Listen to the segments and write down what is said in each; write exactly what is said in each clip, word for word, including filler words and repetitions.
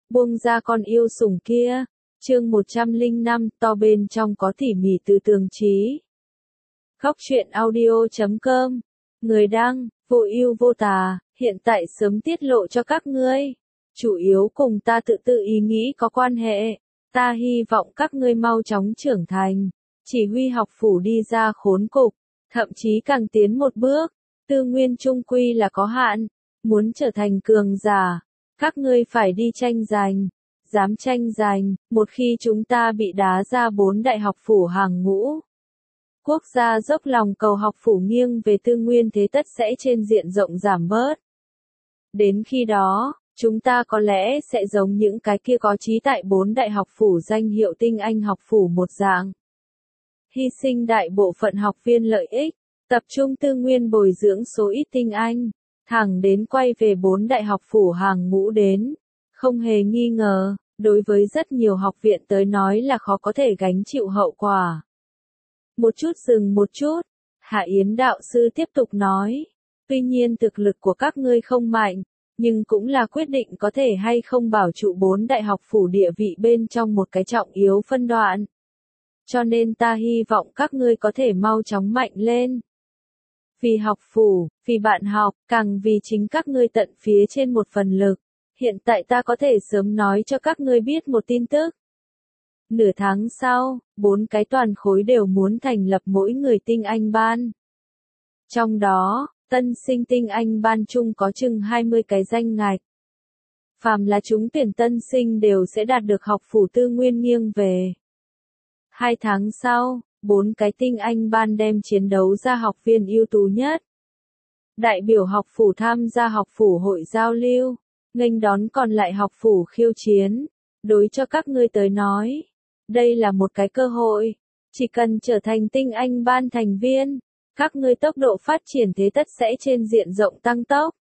Buông ra con yêu sủng kia. Chương một trăm lẻ năm, to bên trong có tỉ mỉ từ tường trí. Góc truyện audio chấm com. Người đăng, vô ưu vô tà, hiện tại sớm tiết lộ cho các ngươi. Chủ yếu cùng ta tự tự ý nghĩ có quan hệ. Ta hy vọng các ngươi mau chóng trưởng thành. Chỉ huy học phủ đi ra khốn cục, thậm chí càng tiến một bước. Tư nguyên chung quy là có hạn. Muốn trở thành cường giả, các ngươi phải đi tranh giành. Dám tranh giành, một khi chúng ta bị đá ra bốn đại học phủ hàng ngũ. Quốc gia dốc lòng cầu học phủ nghiêng về tư nguyên thế tất sẽ trên diện rộng giảm bớt. Đến khi đó, chúng ta có lẽ sẽ giống những cái kia có trí tại bốn đại học phủ danh hiệu tinh anh học phủ một dạng. Hy sinh đại bộ phận học viên lợi ích, tập trung tư nguyên bồi dưỡng số ít tinh anh, thẳng đến quay về bốn đại học phủ hàng ngũ đến. Không hề nghi ngờ, đối với rất nhiều học viện tới nói là khó có thể gánh chịu hậu quả. Một chút dừng một chút, Hạ Yến đạo sư tiếp tục nói, tuy nhiên thực lực của các ngươi không mạnh, nhưng cũng là quyết định có thể hay không bảo trụ bốn đại học phủ địa vị bên trong một cái trọng yếu phân đoạn. Cho nên ta hy vọng các ngươi có thể mau chóng mạnh lên. Vì học phủ, vì bạn học, càng vì chính các ngươi tận phía trên một phần lực. Hiện tại ta có thể sớm nói cho các ngươi biết một tin tức. Nửa tháng sau, bốn cái toàn khối đều muốn thành lập mỗi người tinh anh ban. Trong đó, tân sinh tinh anh ban chung có chừng hai mươi cái danh ngạch. Phàm là chúng tuyển tân sinh đều sẽ đạt được học phủ tư nguyên nghiêng về. Hai tháng sau, bốn cái tinh anh ban đem chiến đấu ra học viên ưu tú nhất. Đại biểu học phủ tham gia học phủ hội giao lưu. Nghênh đón còn lại học phủ khiêu chiến. Đối cho các ngươi tới nói, đây là một cái cơ hội. Chỉ cần trở thành tinh anh ban thành viên, các ngươi tốc độ phát triển thế tất sẽ trên diện rộng tăng tốc.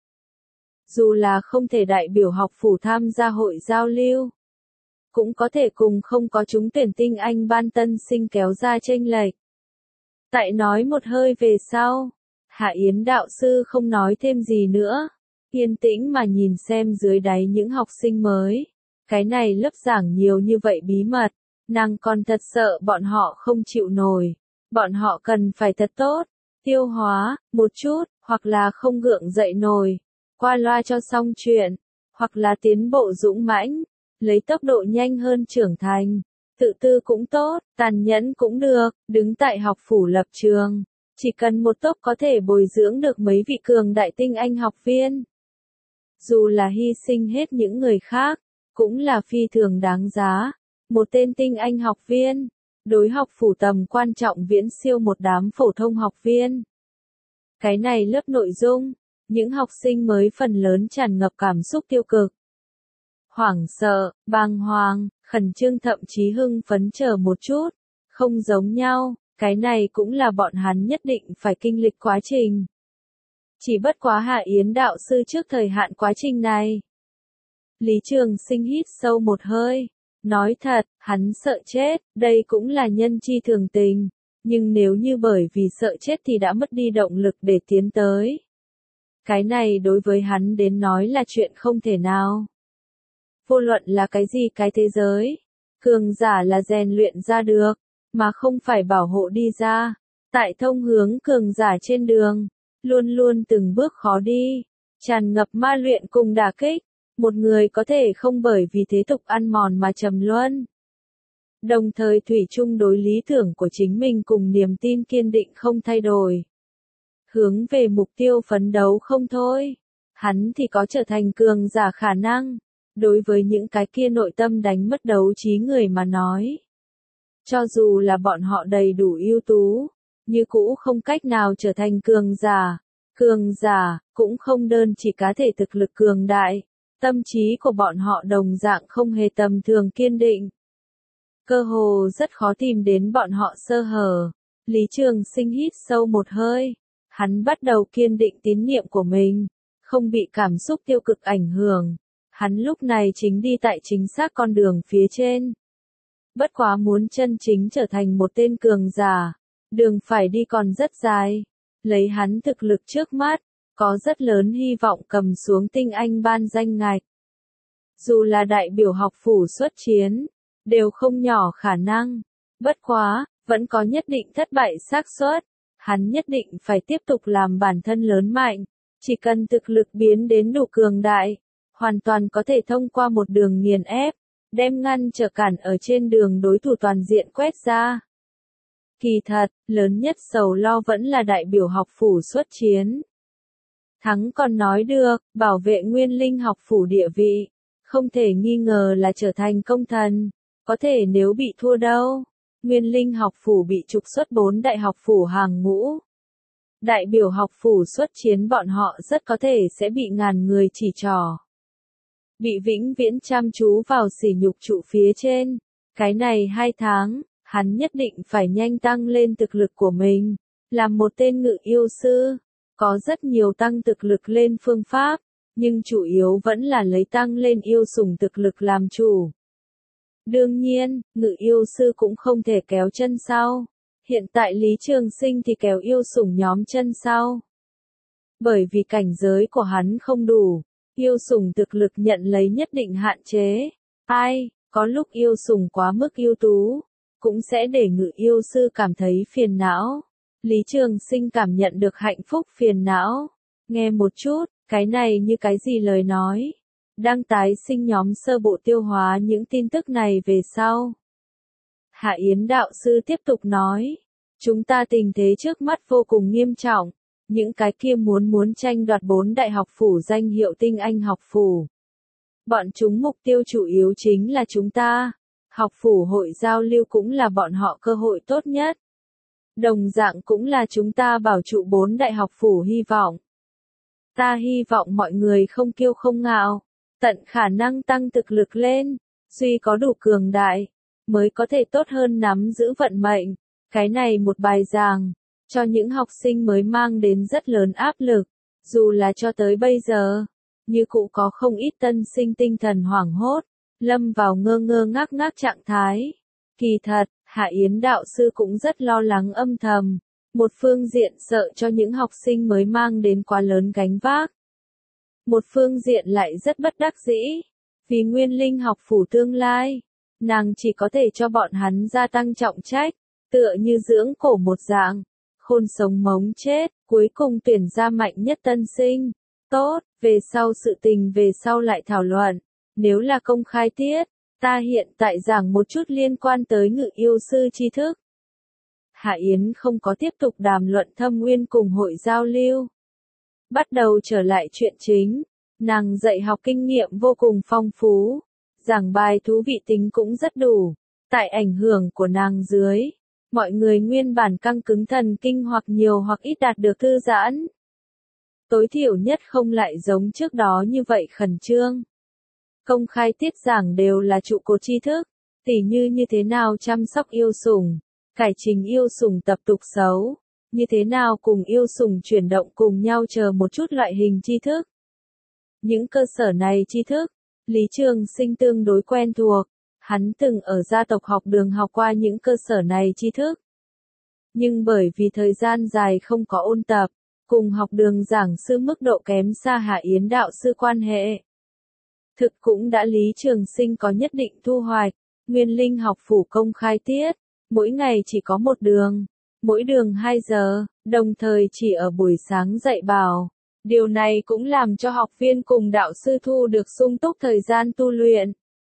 Dù là không thể đại biểu học phủ tham gia hội giao lưu, cũng có thể cùng không có trúng tuyển tinh anh ban tân sinh kéo ra chênh lệch. Tại nói một hơi về sau, Hạ Yến đạo sư không nói thêm gì nữa. Yên tĩnh mà nhìn xem dưới đáy những học sinh mới. Cái này lớp giảng nhiều như vậy bí mật, nàng còn thật sợ bọn họ không chịu nổi. Bọn họ cần phải thật tốt, tiêu hóa, một chút, hoặc là không gượng dậy nổi, qua loa cho xong chuyện, hoặc là tiến bộ dũng mãnh, lấy tốc độ nhanh hơn trưởng thành. Tự tư cũng tốt, tàn nhẫn cũng được, đứng tại học phủ lập trường. Chỉ cần một tốc có thể bồi dưỡng được mấy vị cường đại tinh anh học viên. Dù là hy sinh hết những người khác, cũng là phi thường đáng giá. Một tên tinh anh học viên, đối học phủ tầm quan trọng viễn siêu một đám phổ thông học viên. Cái này lớp nội dung, những học sinh mới phần lớn tràn ngập cảm xúc tiêu cực. Hoảng sợ, bàng hoàng, khẩn trương thậm chí hưng phấn chờ một chút, không giống nhau, cái này cũng là bọn hắn nhất định phải kinh lịch quá trình. Chỉ bất quá Hạ Yến đạo sư trước thời hạn quá trình này. Lý Trường Sinh hít sâu một hơi. Nói thật, hắn sợ chết, đây cũng là nhân chi thường tình. Nhưng nếu như bởi vì sợ chết thì đã mất đi động lực để tiến tới. Cái này đối với hắn đến nói là chuyện không thể nào. Vô luận là cái gì cái thế giới. Cường giả là rèn luyện ra được, mà không phải bảo hộ đi ra. Tại thông hướng cường giả trên đường. Luôn luôn từng bước khó đi, tràn ngập ma luyện cùng đả kích, một người có thể không bởi vì thế tục ăn mòn mà trầm luân. Đồng thời thủy chung đối lý tưởng của chính mình cùng niềm tin kiên định không thay đổi. Hướng về mục tiêu phấn đấu không thôi, hắn thì có trở thành cường giả khả năng, đối với những cái kia nội tâm đánh mất đấu trí người mà nói. Cho dù là bọn họ đầy đủ ưu tú, như cũ không cách nào trở thành cường giả. Cường giả, cũng không đơn chỉ cá thể thực lực cường đại. Tâm trí của bọn họ đồng dạng không hề tầm thường kiên định. Cơ hồ rất khó tìm đến bọn họ sơ hở. Lý Trường Sinh hít sâu một hơi. Hắn bắt đầu kiên định tín niệm của mình. Không bị cảm xúc tiêu cực ảnh hưởng. Hắn lúc này chính đi tại chính xác con đường phía trên. Bất quá muốn chân chính trở thành một tên cường giả. Đường phải đi còn rất dài. Lấy hắn thực lực trước mắt, có rất lớn hy vọng cầm xuống tinh anh ban danh ngạch. dù là đại biểu học phủ xuất chiến, đều không nhỏ khả năng. Bất quá, vẫn có nhất định thất bại xác suất. Hắn nhất định phải tiếp tục làm bản thân lớn mạnh, chỉ cần thực lực biến đến đủ cường đại, hoàn toàn có thể thông qua một đường nghiền ép, đem ngăn trở cản ở trên đường đối thủ toàn diện quét ra. Kỳ thật, lớn nhất sầu lo vẫn là đại biểu học phủ xuất chiến. Thắng còn nói được, bảo vệ nguyên linh học phủ địa vị, không thể nghi ngờ là trở thành công thần, có thể nếu bị thua đâu. Nguyên linh học phủ bị trục xuất bốn đại học phủ hàng ngũ. Đại biểu học phủ xuất chiến bọn họ rất có thể sẽ bị ngàn người chỉ trỏ. Bị vĩnh viễn chăm chú vào sỉ nhục trụ phía trên. Cái này hai tháng, hắn nhất định phải nhanh tăng lên thực lực của mình. Làm một tên ngự yêu sư, có rất nhiều tăng thực lực lên phương pháp, nhưng chủ yếu vẫn là lấy tăng lên yêu sủng thực lực làm chủ. Đương nhiên, ngự yêu sư cũng không thể kéo chân sau. Hiện tại Lý Trường Sinh thì kéo yêu sủng nhóm chân sau. Bởi vì cảnh giới của hắn không đủ, yêu sủng thực lực nhận lấy nhất định hạn chế. Ai, có lúc yêu sủng quá mức ưu tú, cũng sẽ để ngự yêu sư cảm thấy phiền não. Lý Trường Sinh cảm nhận được hạnh phúc phiền não. Nghe một chút, cái này như cái gì lời nói. Đang tái sinh nhóm sơ bộ tiêu hóa những tin tức này về sau. Hạ Yến đạo sư tiếp tục nói, chúng ta tình thế trước mắt vô cùng nghiêm trọng, những cái kia muốn muốn tranh đoạt bốn đại học phủ danh hiệu tinh anh học phủ. Bọn chúng mục tiêu chủ yếu chính là chúng ta, học phủ hội giao lưu cũng là bọn họ cơ hội tốt nhất. Đồng dạng cũng là chúng ta bảo trụ bốn đại học phủ hy vọng. Ta hy vọng mọi người không kiêu không ngạo, tận khả năng tăng thực lực lên, duy có đủ cường đại, mới có thể tốt hơn nắm giữ vận mệnh. Cái này một bài giảng, cho những học sinh mới mang đến rất lớn áp lực, dù là cho tới bây giờ, như cụ có không ít tân sinh tinh thần hoảng hốt, lâm vào ngơ ngơ ngác ngác trạng thái. Kỳ thật, Hạ Yến đạo sư cũng rất lo lắng âm thầm, một phương diện sợ cho những học sinh mới mang đến quá lớn gánh vác. Một phương diện lại rất bất đắc dĩ, vì nguyên linh học phủ tương lai, nàng chỉ có thể cho bọn hắn gia tăng trọng trách, tựa như dưỡng cổ một dạng, khôn sống mống chết, cuối cùng tuyển ra mạnh nhất tân sinh. Tốt, về sau sự tình về sau lại thảo luận, nếu là công khai tiết, ta hiện tại giảng một chút liên quan tới ngự yêu sư tri thức. Hạ Yến không có tiếp tục đàm luận thâm nguyên cùng hội giao lưu. Bắt đầu trở lại chuyện chính, nàng dạy học kinh nghiệm vô cùng phong phú, giảng bài thú vị tính cũng rất đủ. Tại ảnh hưởng của nàng dưới, mọi người nguyên bản căng cứng thần kinh hoặc nhiều hoặc ít đạt được thư giãn. Tối thiểu nhất không lại giống trước đó như vậy khẩn trương. Công khai tiết giảng đều là trụ cột tri thức, tỉ như như thế nào chăm sóc yêu sủng, cải trình yêu sủng tập tục xấu, như thế nào cùng yêu sủng chuyển động cùng nhau chờ một chút loại hình tri thức. Những cơ sở này tri thức, Lý Trường Sinh tương đối quen thuộc, hắn từng ở gia tộc học đường học qua những cơ sở này tri thức. Nhưng bởi vì thời gian dài không có ôn tập, cùng học đường giảng sư mức độ kém xa Hạ Yến đạo sư quan hệ. Thực cũng đã Lý Trường Sinh có nhất định thu hoạch, nguyên linh học phủ công khai tiết, mỗi ngày chỉ có một đường, mỗi đường hai giờ, đồng thời chỉ ở buổi sáng dạy bảo. Điều này cũng làm cho học viên cùng đạo sư thu được sung túc thời gian tu luyện.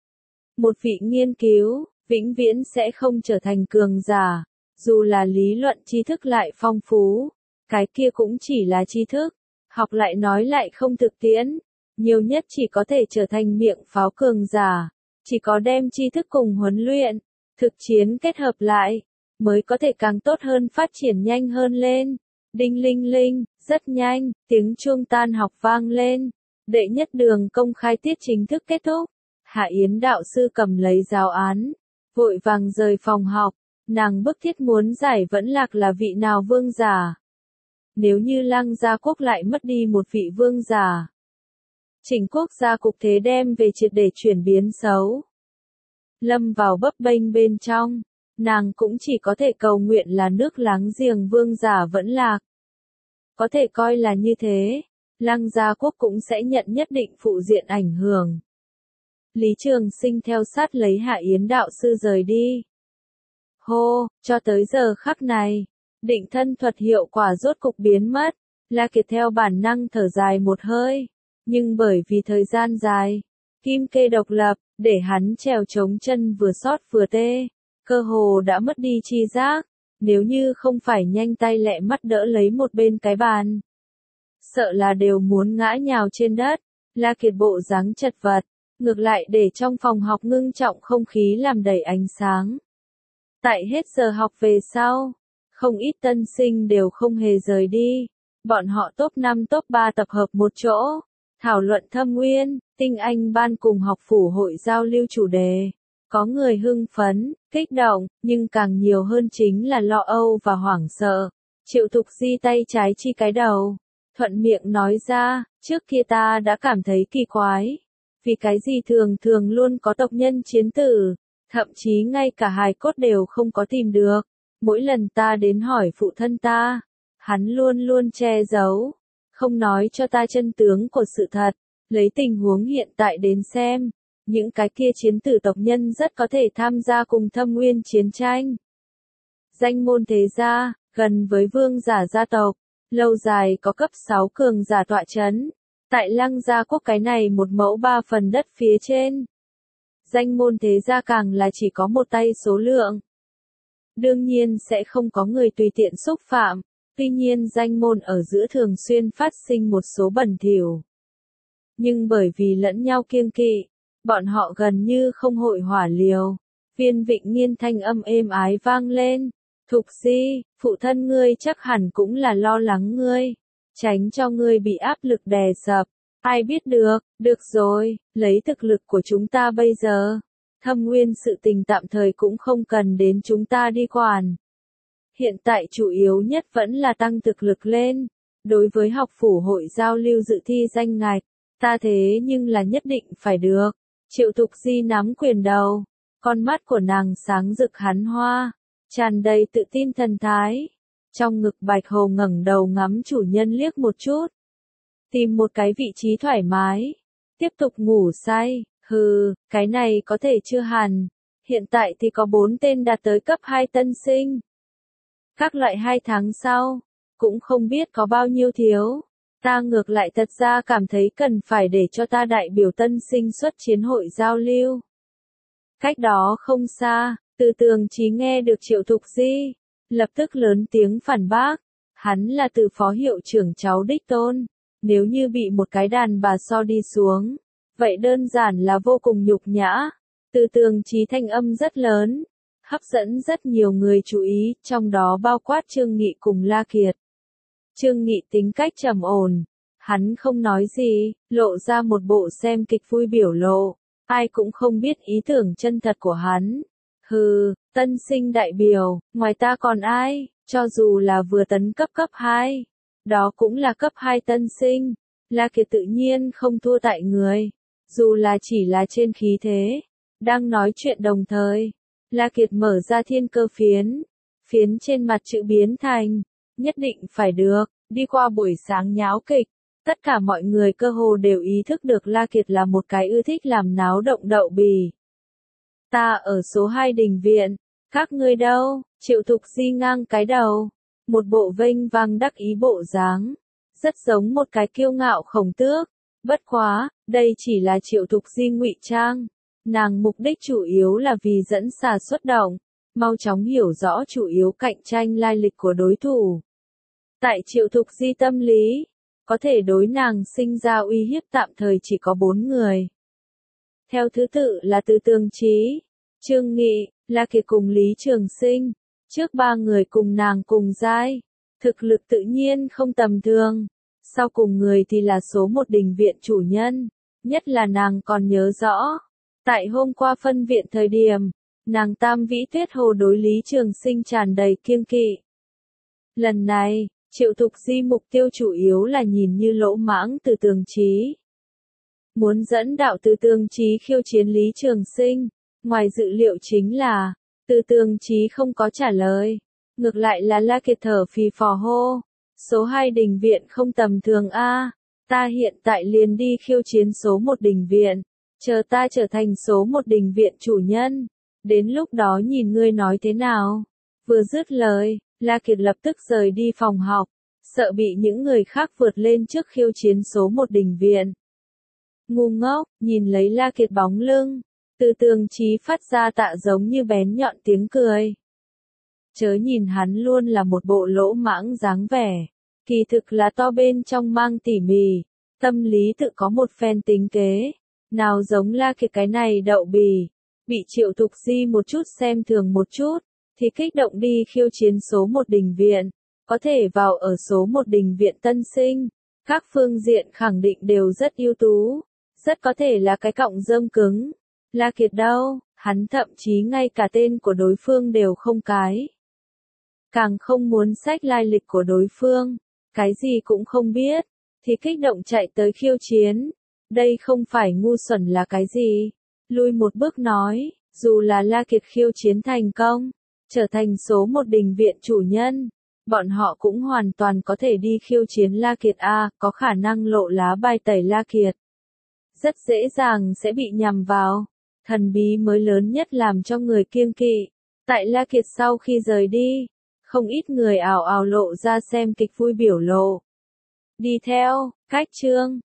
Một vị nghiên cứu, vĩnh viễn sẽ không trở thành cường giả, dù là lý luận tri thức lại phong phú, cái kia cũng chỉ là tri thức, học lại nói lại không thực tiễn, nhiều nhất chỉ có thể trở thành miệng pháo cường giả, chỉ có đem tri thức cùng huấn luyện, thực chiến kết hợp lại, mới có thể càng tốt hơn phát triển nhanh hơn lên. Đinh linh linh, rất nhanh, tiếng chuông tan học vang lên, đệ nhất đường công khai tiết chính thức kết thúc. Hạ Yến đạo sư cầm lấy giáo án, vội vàng rời phòng học, nàng bức thiết muốn giải vẫn lạc là vị nào vương giả. Nếu như Lăng Gia Quốc lại mất đi một vị vương giả, chỉnh quốc gia cục thế đem về triệt để chuyển biến xấu. Lâm vào bấp bênh bên trong, nàng cũng chỉ có thể cầu nguyện là nước láng giềng vương giả vẫn lạc. Có thể coi là như thế, Lăng Gia Quốc cũng sẽ nhận nhất định phụ diện ảnh hưởng. Lý Trường Sinh theo sát lấy Hạ Yến đạo sư rời đi. Hô, cho tới giờ khắc này, định thân thuật hiệu quả rốt cục biến mất, La Kiệt theo bản năng thở dài một hơi, nhưng bởi vì thời gian dài, kim kê độc lập, để hắn trèo chống chân vừa sót vừa tê, cơ hồ đã mất đi chi giác, nếu như không phải nhanh tay lẹ mắt đỡ lấy một bên cái bàn. Sợ là đều muốn ngã nhào trên đất, La Kiệt bộ dáng chật vật, ngược lại để trong phòng học ngưng trọng không khí làm đầy ánh sáng. Tại hết giờ học về sau, không ít tân sinh đều không hề rời đi, bọn họ top năm top ba tập hợp một chỗ, thảo luận Thâm Nguyên, tinh anh ban cùng học phủ hội giao lưu chủ đề. Có người hưng phấn, kích động, nhưng càng nhiều hơn chính là lo âu và hoảng sợ. Triệu Thục Di tay trái chi cái đầu, thuận miệng nói ra, trước kia ta đã cảm thấy kỳ quái. Vì cái gì thường thường luôn có tộc nhân chiến tử, thậm chí ngay cả hài cốt đều không có tìm được. Mỗi lần ta đến hỏi phụ thân ta, hắn luôn luôn che giấu, không nói cho ta chân tướng của sự thật. Lấy tình huống hiện tại đến xem, những cái kia chiến tử tộc nhân rất có thể tham gia cùng Thâm Nguyên chiến tranh. Danh môn thế gia, gần với vương giả gia tộc, lâu dài có cấp sáu cường giả tọa chấn. Tại Lăng Gia Quốc cái này một mẫu ba phần đất phía trên. Danh môn thế gia càng là chỉ có một tay số lượng. Đương nhiên sẽ không có người tùy tiện xúc phạm, tuy nhiên danh môn ở giữa thường xuyên phát sinh một số bẩn thỉu. Nhưng bởi vì lẫn nhau kiêng kỵ, bọn họ gần như không hội hỏa liều. Viên Vịnh Nghiên thanh âm êm ái vang lên. Thục Di, phụ thân ngươi chắc hẳn cũng là lo lắng ngươi, tránh cho ngươi bị áp lực đè sập. Ai biết được, được rồi, lấy thực lực của chúng ta bây giờ, Thâm Nguyên sự tình tạm thời cũng không cần đến chúng ta đi quản. Hiện tại chủ yếu nhất vẫn là tăng thực lực lên. Đối với học phủ hội giao lưu dự thi danh ngạch, ta thế nhưng là nhất định phải được. Triệu Thục Di nắm quyền đầu, con mắt của nàng sáng rực hắn hoa, tràn đầy tự tin thần thái. Trong ngực Bạch Hồ ngẩng đầu ngắm chủ nhân liếc một chút. Tìm một cái vị trí thoải mái. Tiếp tục ngủ say. Hừ, cái này có thể chưa hẳn. Hiện tại thì có bốn tên đạt tới cấp hai tân sinh. Các loại hai tháng sau, cũng không biết có bao nhiêu thiếu. Ta ngược lại thật ra cảm thấy cần phải để cho ta đại biểu tân sinh xuất chiến hội giao lưu. Cách đó không xa, Từ Tường Chí nghe được Triệu Thục Di, lập tức lớn tiếng phản bác. Hắn là Từ phó hiệu trưởng cháu đích tôn. Nếu như bị một cái đàn bà so đi xuống, vậy đơn giản là vô cùng nhục nhã. Từ Tường Chí thanh âm rất lớn, hấp dẫn rất nhiều người chú ý, trong đó bao quát Trương Nghị cùng La Kiệt. Trương Nghị tính cách trầm ổn, hắn không nói gì, lộ ra một bộ xem kịch vui biểu lộ, ai cũng không biết ý tưởng chân thật của hắn. Hừ, tân sinh đại biểu, ngoài ta còn ai, cho dù là vừa tấn cấp cấp hai, đó cũng là cấp hai tân sinh. La Kiệt tự nhiên không thua tại người, dù là chỉ là trên khí thế. Đang nói chuyện đồng thời, La Kiệt mở ra thiên cơ phiến, phiến trên mặt chữ biến thành, nhất định phải được. Đi qua buổi sáng nháo kịch, tất cả mọi người cơ hồ đều ý thức được La Kiệt là một cái ưa thích làm náo động đậu bì. Ta ở số hai đình viện, các ngươi đâu? Triệu Thục Di ngang cái đầu, một bộ vênh vang đắc ý bộ dáng, rất giống một cái kiêu ngạo khổng tước. Bất quá, đây chỉ là Triệu Thục Di ngụy trang, nàng mục đích chủ yếu là vì dẫn xà xuất động, mau chóng hiểu rõ chủ yếu cạnh tranh lai lịch của đối thủ. Tại Triệu Thục Di tâm lý, có thể đối nàng sinh ra uy hiếp tạm thời chỉ có bốn người. Theo thứ tự là Từ Tường Chí, Trương Nghị, La Kiệt cùng Lý Trường Sinh. Trước ba người cùng nàng cùng giai, thực lực tự nhiên không tầm thường. Sau cùng người thì là số một đình viện chủ nhân, nhất là nàng còn nhớ rõ. Tại hôm qua phân viện thời điểm, nàng Tam Vĩ Tuyết Hồ đối Lý Trường Sinh tràn đầy kiêng kỵ. Lần này, Triệu Thục Di mục tiêu chủ yếu là nhìn như lỗ mãng Từ Tường Chí. Muốn dẫn đạo Từ Tường Chí khiêu chiến Lý Trường Sinh, ngoài dự liệu chính là, Từ Tường Chí không có trả lời. Ngược lại là La Kiệt thở phì phò hô. Số hai đình viện không tầm thường a, ta hiện tại liền đi khiêu chiến số một đình viện. chờ ta trở thành số một đình viện chủ nhân, đến lúc đó nhìn ngươi nói thế nào. Vừa dứt lời, La Kiệt lập tức rời đi phòng học, sợ bị những người khác vượt lên trước khiêu chiến số một đình viện. Ngu ngốc, nhìn lấy La Kiệt bóng lưng, từ Tường Chí phát ra tạ giống như bén nhọn tiếng cười. Chớ nhìn hắn luôn là một bộ lỗ mãng dáng vẻ, kỳ thực là to bên trong mang tỉ mỉ, tâm lý tự có một phen tính kế, nào giống La Kiệt cái này đậu bì, bị Triệu Thục Di một chút xem thường một chút, thì kích động đi khiêu chiến số một đình viện, có thể vào ở số một đình viện tân sinh, các phương diện khẳng định đều rất ưu tú, rất có thể là cái cọng rơm cứng. La Kiệt đâu, hắn thậm chí ngay cả tên của đối phương đều không cái. Càng không muốn xách lai lịch của đối phương, cái gì cũng không biết, thì kích động chạy tới khiêu chiến. Đây không phải ngu xuẩn là cái gì? Lui một bước nói, dù là La Kiệt khiêu chiến thành công, trở thành số một đình viện chủ nhân, bọn họ cũng hoàn toàn có thể đi khiêu chiến La Kiệt a, có khả năng lộ lá bài tẩy La Kiệt. Rất dễ dàng sẽ bị nhằm vào. Thần bí mới lớn nhất làm cho người kiêng kỵ. Tại La Kiệt sau khi rời đi, không ít người ào ào lộ ra xem kịch vui biểu lộ. Đi theo, cách chương.